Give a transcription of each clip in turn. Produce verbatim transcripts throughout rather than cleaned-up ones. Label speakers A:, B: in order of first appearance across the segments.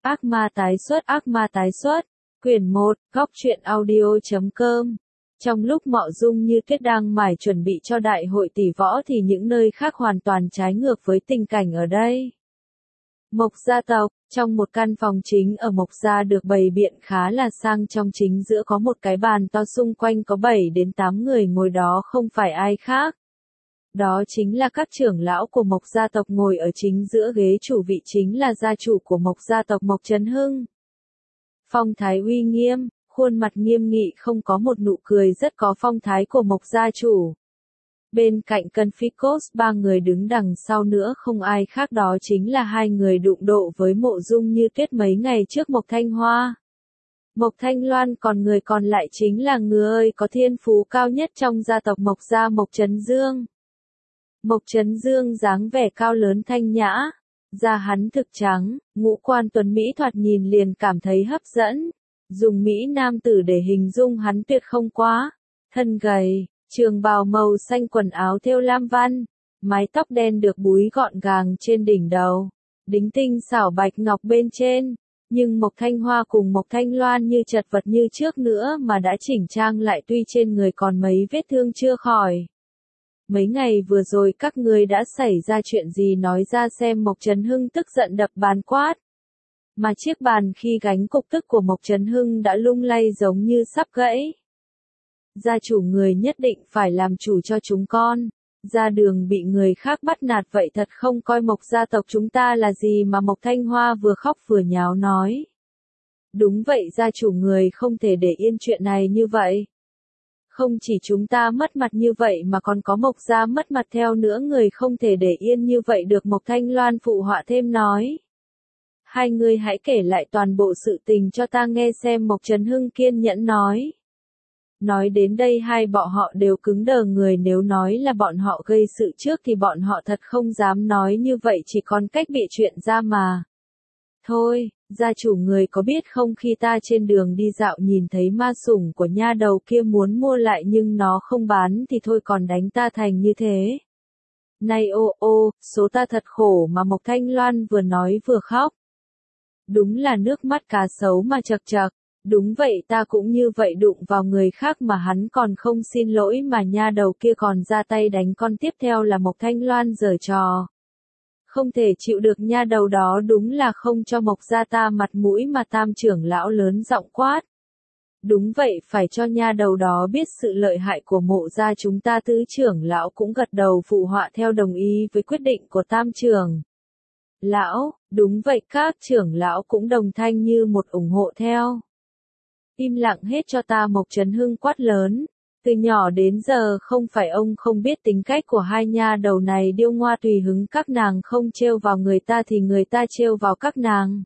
A: Ác ma tái xuất, ác ma tái xuất. Quyển một, góc truyện audio chấm com. Trong lúc Mộ Dung Như Tuyết đang mải chuẩn bị cho đại hội tỷ võ thì những nơi khác hoàn toàn trái ngược với tình cảnh ở đây. Mộc gia tộc, trong một căn phòng chính ở Mộc gia được bày biện khá là sang, trong chính giữa có một cái bàn to, xung quanh có bảy đến tám người ngồi, đó không phải ai khác. Đó chính là các trưởng lão của Mộc gia tộc, ngồi ở chính giữa ghế chủ vị chính là gia chủ của Mộc gia tộc Mộc Chấn Hưng. Phong thái uy nghiêm, khuôn mặt nghiêm nghị, không có một nụ cười, rất có phong thái của Mộc gia chủ. Bên cạnh Conficos, ba người đứng đằng sau nữa không ai khác, đó chính là hai người đụng độ với Mộ Dung Như Tuyết mấy ngày trước, Mộc Thanh Hoa, Mộc Thanh Loan, còn người còn lại chính là người có thiên phú cao nhất trong gia tộc Mộc gia, Mộc Chấn Dương. Mộc Chấn Dương dáng vẻ cao lớn thanh nhã, da hắn thực trắng, ngũ quan tuấn mỹ, thoạt nhìn liền cảm thấy hấp dẫn. Dùng Mỹ nam tử để hình dung hắn tuyệt không quá. Thân gầy, trường bào màu xanh, quần áo thêu lam văn, mái tóc đen được búi gọn gàng trên đỉnh đầu, đính tinh xảo bạch ngọc bên trên. Nhưng Mộc Thanh Hoa cùng Mộc Thanh Loan như chật vật như trước nữa mà đã chỉnh trang lại, tuy trên người còn mấy vết thương chưa khỏi. Mấy ngày vừa rồi các ngươi đã xảy ra chuyện gì, nói ra xem. Mộc Chấn Hưng tức giận đập bàn quát. Mà chiếc bàn khi gánh cục tức của Mộc Chấn Hưng đã lung lay giống như sắp gãy. Gia chủ, người nhất định phải làm chủ cho chúng con. Ra đường bị người khác bắt nạt vậy thật không coi Mộc gia tộc chúng ta là gì mà. Mộc Thanh Hoa vừa khóc vừa nháo nói. Đúng vậy gia chủ, người không thể để yên chuyện này như vậy. Không chỉ chúng ta mất mặt như vậy mà còn có Mộc gia mất mặt theo nữa, người không thể để yên như vậy được. Mộc Thanh Loan phụ họa thêm nói. Hai người hãy kể lại toàn bộ sự tình cho ta nghe xem. Mộc Chấn Hưng kiên nhẫn nói. Nói đến đây hai bọn họ đều cứng đờ người, nếu nói là bọn họ gây sự trước thì bọn họ thật không dám nói như vậy, chỉ còn cách bị chuyện ra mà. Thôi, gia chủ, người có biết không, khi ta trên đường đi dạo nhìn thấy ma sủng của nha đầu kia muốn mua lại nhưng nó không bán thì thôi còn đánh ta thành như thế. Này ô ô, số ta thật khổ mà. Mộc Thanh Loan vừa nói vừa khóc. Đúng là nước mắt cá sấu mà chật chật. Đúng vậy, ta cũng như vậy, đụng vào người khác mà hắn còn không xin lỗi mà nha đầu kia còn ra tay đánh con. Tiếp theo là Mộc Thanh Loan giở trò. Không thể chịu được, nha đầu đó đúng là không cho Mộc gia ta mặt mũi mà. Tam trưởng lão lớn giọng quát. Đúng vậy, phải cho nha đầu đó biết sự lợi hại của Mộ gia chúng ta. Tứ trưởng lão cũng gật đầu phụ họa theo, đồng ý với quyết định của tam trưởng lão. Đúng vậy, các trưởng lão cũng đồng thanh như một ủng hộ theo. Im lặng hết cho ta. Mộc Chấn Hưng quát lớn. Từ nhỏ đến giờ không phải ông không biết tính cách của hai nha đầu này, điêu ngoa tùy hứng, các nàng không trêu vào người ta thì người ta trêu vào các nàng.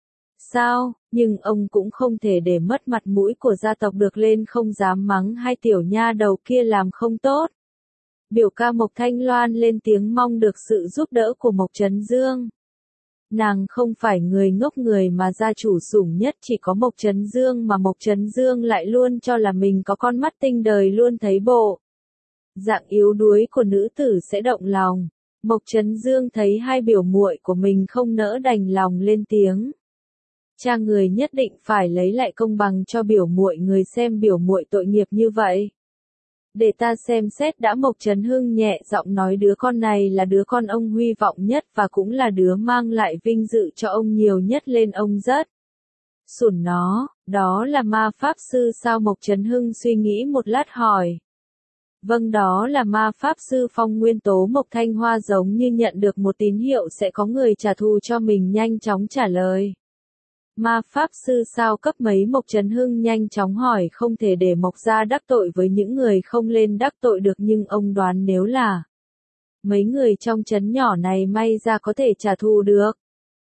A: Sao, nhưng ông cũng không thể để mất mặt mũi của gia tộc được, lên không dám mắng hai tiểu nha đầu kia làm không tốt. Biểu ca Mộc Thanh Loan lên tiếng mong được sự giúp đỡ của Mộc Chấn Dương. Nàng không phải người ngốc, người mà gia chủ sủng nhất chỉ có Mộc Chấn Dương, mà Mộc Chấn Dương lại luôn cho là mình có con mắt tinh đời, luôn thấy bộ dạng yếu đuối của nữ tử sẽ động lòng. Mộc Chấn Dương thấy hai biểu muội của mình không nỡ đành lòng lên tiếng. Cha, người nhất định phải lấy lại công bằng cho biểu muội người, xem biểu muội tội nghiệp như vậy. Để ta xem xét đã. Mộc Chấn Hưng nhẹ giọng nói, đứa con này là đứa con ông hy vọng nhất và cũng là đứa mang lại vinh dự cho ông nhiều nhất, lên ông rất sủng nó. Đó là ma pháp sư sao? Mộc Chấn Hưng suy nghĩ một lát hỏi. Vâng, đó là ma pháp sư Phong Nguyên Tố. Mộc Thanh Hoa giống như nhận được một tín hiệu sẽ có người trả thù cho mình, nhanh chóng trả lời. Ma pháp sư sao, cấp mấy? Mộc Chấn Hưng nhanh chóng hỏi, không thể để Mộc gia đắc tội với những người không lên đắc tội được, nhưng ông đoán nếu là mấy người trong trấn nhỏ này may ra có thể trả thù được.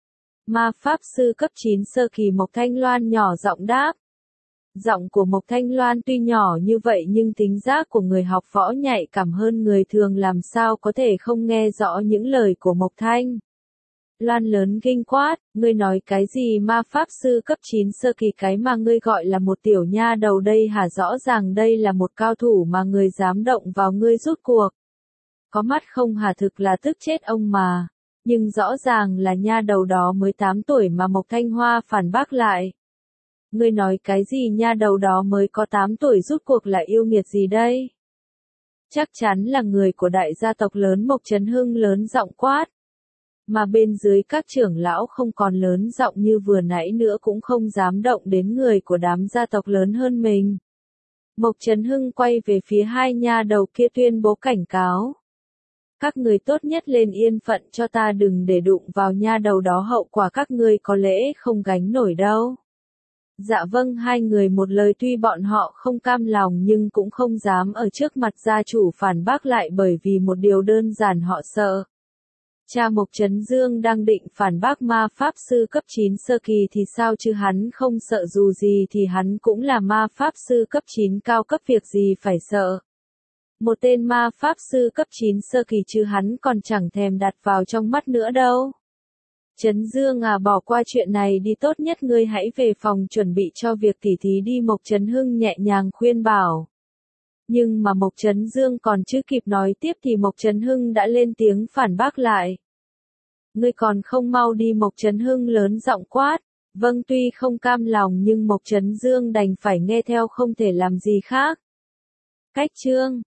A: Ma pháp sư cấp chín sơ kỳ. Mộc Thanh Loan nhỏ giọng đáp. Giọng của Mộc Thanh Loan tuy nhỏ như vậy nhưng tính giác của người học võ nhạy cảm hơn người thường, làm sao có thể không nghe rõ những lời của Mộc Thanh Loan lớn kinh quát. Ngươi nói cái gì? Ma pháp sư cấp chín sơ kỳ, cái mà ngươi gọi là một tiểu nha đầu đây hả? Rõ ràng đây là một cao thủ mà người dám động vào ngươi rút cuộc. Có mắt không hả? Thực là tức chết ông mà. Nhưng rõ ràng là nha đầu đó mới tám tuổi mà Mộc Thanh Hoa phản bác lại. Ngươi nói cái gì nha đầu đó mới có tám tuổi rút cuộc là yêu nghiệt gì đây? Chắc chắn là người của đại gia tộc lớn Mộc Trấn Hưng lớn giọng quát. Mà bên dưới các trưởng lão không còn lớn giọng như vừa nãy nữa cũng không dám động đến người của đám gia tộc lớn hơn mình. Mộc Trấn Hưng quay về phía hai nha đầu kia tuyên bố cảnh cáo. Các người tốt nhất lên yên phận cho ta, đừng để đụng vào nha đầu đó, hậu quả các ngươi có lẽ không gánh nổi đâu. Dạ vâng, hai người một lời, tuy bọn họ không cam lòng nhưng cũng không dám ở trước mặt gia chủ phản bác lại, bởi vì một điều đơn giản họ sợ. Cha Mộc Trấn Dương đang định phản bác ma pháp sư cấp chín sơ kỳ thì sao chứ, hắn không sợ, dù gì thì hắn cũng là ma pháp sư cấp chín cao cấp, việc gì phải sợ. Một tên ma pháp sư cấp chín sơ kỳ chứ hắn còn chẳng thèm đặt vào trong mắt nữa đâu. Trấn Dương à, bỏ qua chuyện này đi, tốt nhất ngươi hãy về phòng chuẩn bị cho việc tỉ thí đi, Mộc Trấn Hưng nhẹ nhàng khuyên bảo. Nhưng mà Mộc Trấn Dương còn chưa kịp nói tiếp thì Mộc Trấn Hưng đã lên tiếng phản bác lại. Ngươi còn không mau đi, Mộc Trấn Hưng lớn giọng quát. Vâng, tuy không cam lòng nhưng Mộc Trấn Dương đành phải nghe theo, không thể làm gì khác. Cách chương